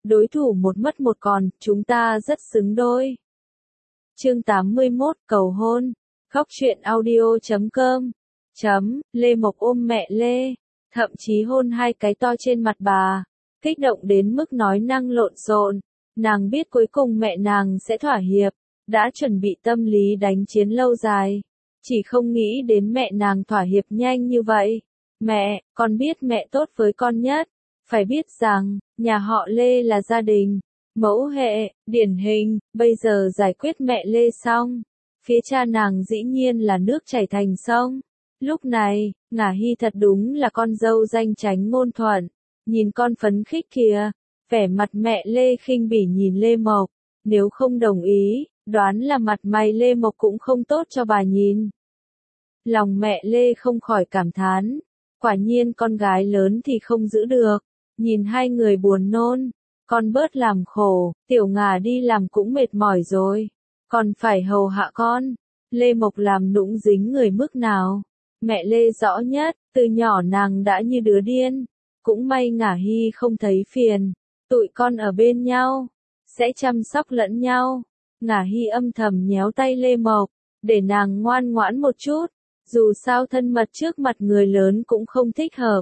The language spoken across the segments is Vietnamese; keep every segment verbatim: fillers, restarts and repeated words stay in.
đối thủ một mất một còn, chúng ta rất xứng đôi. Chương tám mươi mốt, cầu hôn. Khóc chuyện audio chấm com. Chấm, Lê Mộc ôm mẹ Lê, thậm chí hôn hai cái to trên mặt bà, kích động đến mức nói năng lộn xộn. Nàng biết cuối cùng mẹ nàng sẽ thỏa hiệp, đã chuẩn bị tâm lý đánh chiến lâu dài, chỉ không nghĩ đến mẹ nàng thỏa hiệp nhanh như vậy. Mẹ, con biết mẹ tốt với con nhất, phải biết rằng, nhà họ Lê là gia đình, mẫu hệ, điển hình, bây giờ giải quyết mẹ Lê xong, phía cha nàng dĩ nhiên là nước chảy thành sông. Lúc này, Ngả Hy thật đúng là con dâu danh chánh ngôn thuận, nhìn con phấn khích kìa, vẻ mặt mẹ Lê khinh bỉ nhìn Lê Mộc, nếu không đồng ý, đoán là mặt mày Lê Mộc cũng không tốt cho bà nhìn. Lòng mẹ Lê không khỏi cảm thán, quả nhiên con gái lớn thì không giữ được, nhìn hai người buồn nôn, con bớt làm khổ, tiểu Ngà đi làm cũng mệt mỏi rồi, còn phải hầu hạ con. Lê Mộc làm nũng dính người mức nào, mẹ Lê rõ nhất, từ nhỏ nàng đã như đứa điên, cũng may Ngả Hy không thấy phiền, tụi con ở bên nhau, sẽ chăm sóc lẫn nhau. Ngả Hy âm thầm nhéo tay Lê Mộc, để nàng ngoan ngoãn một chút, dù sao thân mật trước mặt người lớn cũng không thích hợp.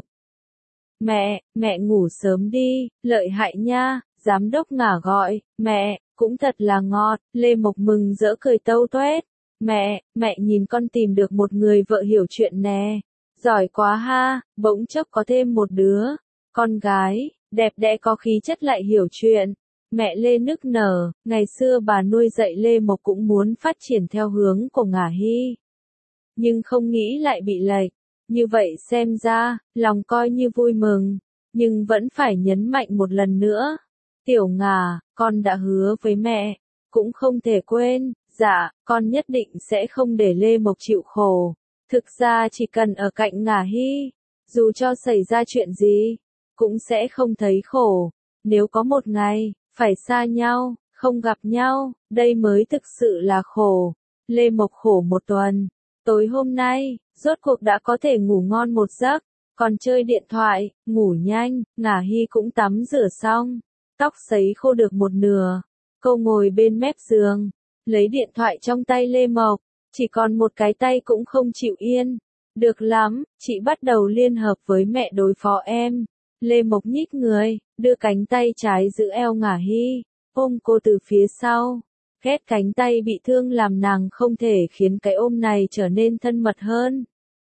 Mẹ, mẹ ngủ sớm đi, lợi hại nha, giám đốc Ngả gọi, mẹ, cũng thật là ngọt. Lê Mộc mừng rỡ cười tâu toét, mẹ, mẹ nhìn con tìm được một người vợ hiểu chuyện nè, giỏi quá ha, bỗng chốc có thêm một đứa, con gái, đẹp đẽ có khí chất lại hiểu chuyện. Mẹ Lê nức nở, ngày xưa bà nuôi dạy Lê Mộc cũng muốn phát triển theo hướng của Ngả Hy, nhưng không nghĩ lại bị lệch. Như vậy xem ra, lòng coi như vui mừng, nhưng vẫn phải nhấn mạnh một lần nữa. Tiểu Ngà, con đã hứa với mẹ, cũng không thể quên, dạ, con nhất định sẽ không để Lê Mộc chịu khổ. Thực ra chỉ cần ở cạnh Ngả Hy, dù cho xảy ra chuyện gì, cũng sẽ không thấy khổ. Nếu có một ngày, phải xa nhau, không gặp nhau, đây mới thực sự là khổ. Lê Mộc khổ một tuần. Tối hôm nay, rốt cuộc đã có thể ngủ ngon một giấc, còn chơi điện thoại, ngủ nhanh. Ngả Hy cũng tắm rửa xong, tóc sấy khô được một nửa, cô ngồi bên mép giường, lấy điện thoại trong tay Lê Mộc, chỉ còn một cái tay cũng không chịu yên. Được lắm, chị bắt đầu liên hợp với mẹ đối phó em. Lê Mộc nhích người, đưa cánh tay trái giữ eo Ngả Hy, ôm cô từ phía sau. Ghét cánh tay bị thương làm nàng không thể khiến cái ôm này trở nên thân mật hơn.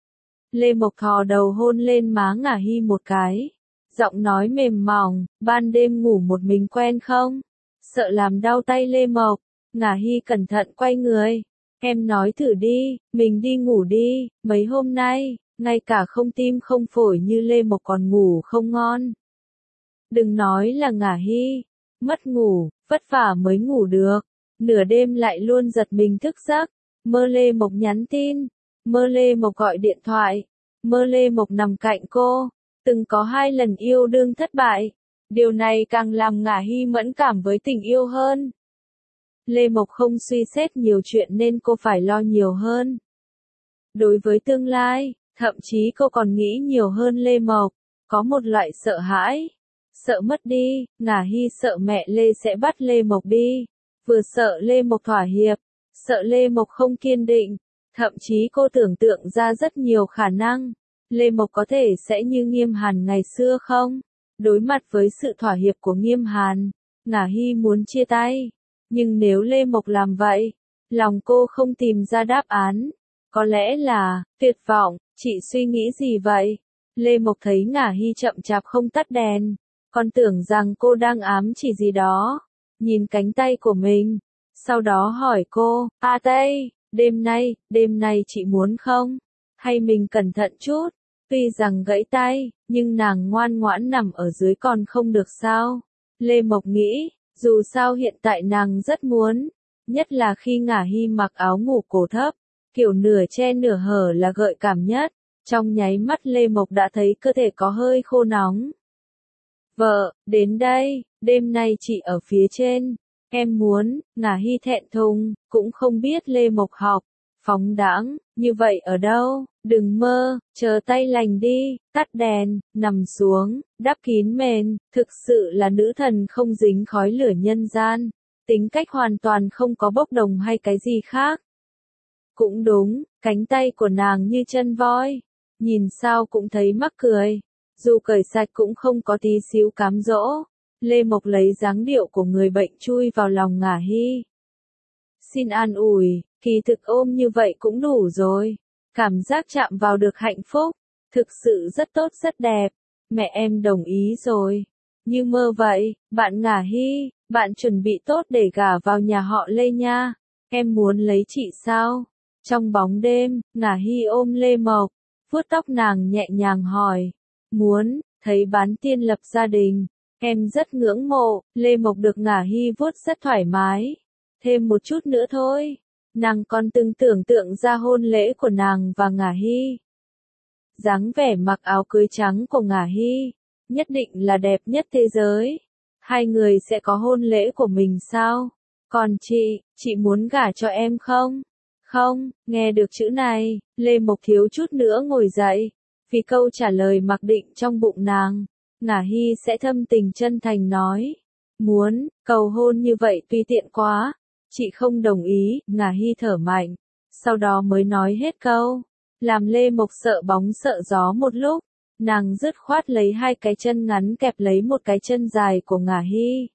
Lê Mộc thò đầu hôn lên má Ngả Hy một cái, giọng nói mềm mỏng, ban đêm ngủ một mình quen không? Sợ làm đau tay Lê Mộc, Ngả Hy cẩn thận quay người, em nói thử đi, mình đi ngủ đi, mấy hôm nay, ngay cả không tim không phổi như Lê Mộc còn ngủ không ngon. Đừng nói là Ngả Hy, mất ngủ, vất vả mới ngủ được. Nửa đêm lại luôn giật mình thức giấc, mơ Lê Mộc nhắn tin, mơ Lê Mộc gọi điện thoại, mơ Lê Mộc nằm cạnh cô, từng có hai lần yêu đương thất bại, điều này càng làm Ngả Hy mẫn cảm với tình yêu hơn. Lê Mộc không suy xét nhiều chuyện nên cô phải lo nhiều hơn. Đối với tương lai, thậm chí cô còn nghĩ nhiều hơn Lê Mộc, có một loại sợ hãi, sợ mất đi. Ngả Hy sợ mẹ Lê sẽ bắt Lê Mộc đi. Vừa sợ Lê Mộc thỏa hiệp, sợ Lê Mộc không kiên định, thậm chí cô tưởng tượng ra rất nhiều khả năng. Lê Mộc có thể sẽ như Nghiêm Hàn ngày xưa không? Đối mặt với sự thỏa hiệp của Nghiêm Hàn, Ngả Hy muốn chia tay. Nhưng nếu Lê Mộc làm vậy, lòng cô không tìm ra đáp án. Có lẽ là, tuyệt vọng, chị suy nghĩ gì vậy? Lê Mộc thấy Ngả Hy chậm chạp không tắt đèn, còn tưởng rằng cô đang ám chỉ gì đó. Nhìn cánh tay của mình, sau đó hỏi cô, a Tây, đêm nay, đêm nay chị muốn không? Hay mình cẩn thận chút? Tuy rằng gãy tay, nhưng nàng ngoan ngoãn nằm ở dưới còn không được sao? Lê Mộc nghĩ, dù sao hiện tại nàng rất muốn, nhất là khi Ngả Hy mặc áo ngủ cổ thấp, kiểu nửa che nửa hở là gợi cảm nhất. Trong nháy mắt Lê Mộc đã thấy cơ thể có hơi khô nóng. Vợ, đến đây, đêm nay chị ở phía trên, em muốn. Ngả Hy thẹn thùng, cũng không biết Lê Mộc học, phóng đãng, như vậy ở đâu, đừng mơ, chờ tay lành đi, tắt đèn, nằm xuống, đắp kín mền, thực sự là nữ thần không dính khói lửa nhân gian, tính cách hoàn toàn không có bốc đồng hay cái gì khác. Cũng đúng, cánh tay của nàng như chân voi, nhìn sao cũng thấy mắc cười, dù cởi sạch cũng không có tí xíu cám dỗ. Lê Mộc lấy dáng điệu của người bệnh chui vào lòng Ngả Hy. Xin an ủi, kỳ thực ôm như vậy cũng đủ rồi. Cảm giác chạm vào được hạnh phúc, thực sự rất tốt rất đẹp. Mẹ em đồng ý rồi. Như mơ vậy, bạn Ngả Hy, bạn chuẩn bị tốt để gả vào nhà họ Lê nha. Em muốn lấy chị sao? Trong bóng đêm, Ngả Hy ôm Lê Mộc, vuốt tóc nàng nhẹ nhàng hỏi. Muốn, thấy bán tiên lập gia đình. Em rất ngưỡng mộ, Lê Mộc được Ngả Hy vuốt rất thoải mái. Thêm một chút nữa thôi. Nàng còn từng tưởng tượng ra hôn lễ của nàng và Ngả Hy. Dáng vẻ mặc áo cưới trắng của Ngả Hy, nhất định là đẹp nhất thế giới. Hai người sẽ có hôn lễ của mình sao? Còn chị, chị muốn gả cho em không? Không, nghe được chữ này, Lê Mộc thiếu chút nữa ngồi dậy. Vì câu trả lời mặc định trong bụng nàng, Ngả Hy sẽ thâm tình chân thành nói. Muốn, cầu hôn như vậy tùy tiện quá. Chị không đồng ý, Ngả Hy thở mạnh. Sau đó mới nói hết câu. Làm Lê Mộc sợ bóng sợ gió một lúc. Nàng dứt khoát lấy hai cái chân ngắn kẹp lấy một cái chân dài của Ngả Hy.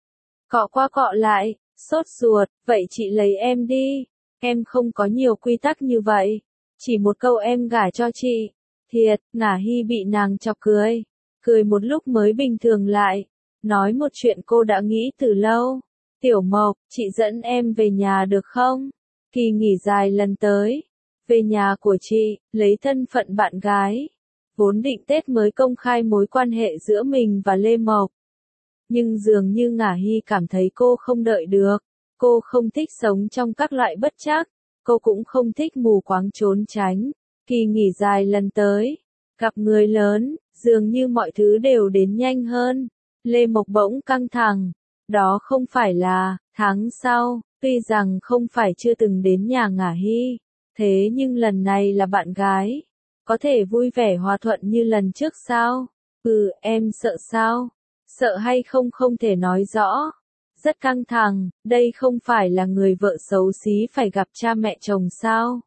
Cọ qua cọ lại, sốt ruột, vậy chị lấy em đi. Em không có nhiều quy tắc như vậy. Chỉ một câu em gả cho chị. Thiệt, Ngả Hy bị nàng chọc cười. Cười một lúc mới bình thường lại. Nói một chuyện cô đã nghĩ từ lâu. Tiểu Mộc, chị dẫn em về nhà được không? Kỳ nghỉ dài lần tới. Về nhà của chị, lấy thân phận bạn gái. Vốn định Tết mới công khai mối quan hệ giữa mình và Lê Mộc. Nhưng dường như Ngả Hy cảm thấy cô không đợi được. Cô không thích sống trong các loại bất trắc. Cô cũng không thích mù quáng trốn tránh. Kỳ nghỉ dài lần tới. Gặp người lớn, dường như mọi thứ đều đến nhanh hơn. Lê Mộc bỗng căng thẳng. Đó không phải là, tháng sau, tuy rằng không phải chưa từng đến nhà Ngả Hy. Thế nhưng lần này là bạn gái. Có thể vui vẻ hòa thuận như lần trước sao? Ừ, em sợ sao? Sợ hay không không thể nói rõ. Rất căng thẳng, đây không phải là người vợ xấu xí phải gặp cha mẹ chồng sao?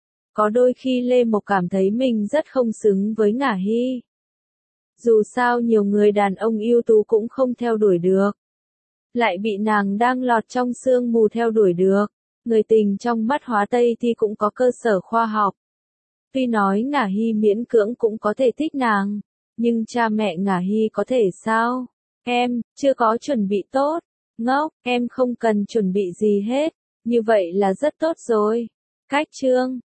Có đôi khi Lê Mộc cảm thấy mình rất không xứng với Ngả Hy. Dù sao nhiều người đàn ông ưu tú cũng không theo đuổi được. Lại bị nàng đang lọt trong sương mù theo đuổi được. Người tình trong mắt Hóa Tây thì cũng có cơ sở khoa học. Tuy nói Ngả Hy miễn cưỡng cũng có thể thích nàng. Nhưng cha mẹ Ngả Hy có thể sao? Em, chưa có chuẩn bị tốt. Ngốc, em không cần chuẩn bị gì hết. Như vậy là rất tốt rồi. Cách chương